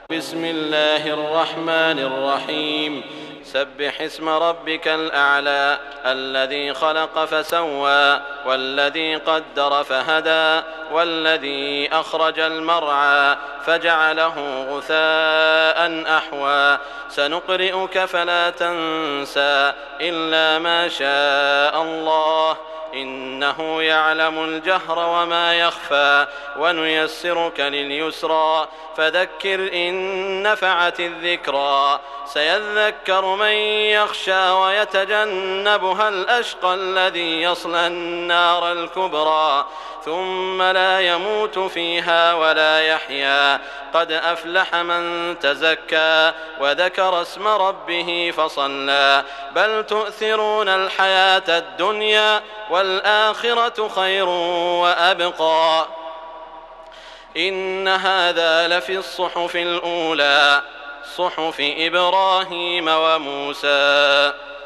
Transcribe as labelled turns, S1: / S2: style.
S1: بسم الله الرحمن الرحيم. سبح اسم ربك الأعلى الذي خلق فسوى والذي قدر فهدى والذي أخرج المرعى فجعله غثاء أحوى سنقرئك فلا تنسى إلا ما شاء الله إنه يعلم الجهر وما يخفى ونيسرك لليسرى فذكر إن نفعت الذكرى سيذكر من يخشى ويتجنبها الأشقى الذي يصلى النار الكبرى ثم لا يموت فيها ولا يحيا قد أفلح من تزكى وذكر اسم ربه فصلى بل تؤثرون الحياة الدنيا والآخرة خير وأبقى إن هذا لفي الصحف الأولى صحف إبراهيم وموسى.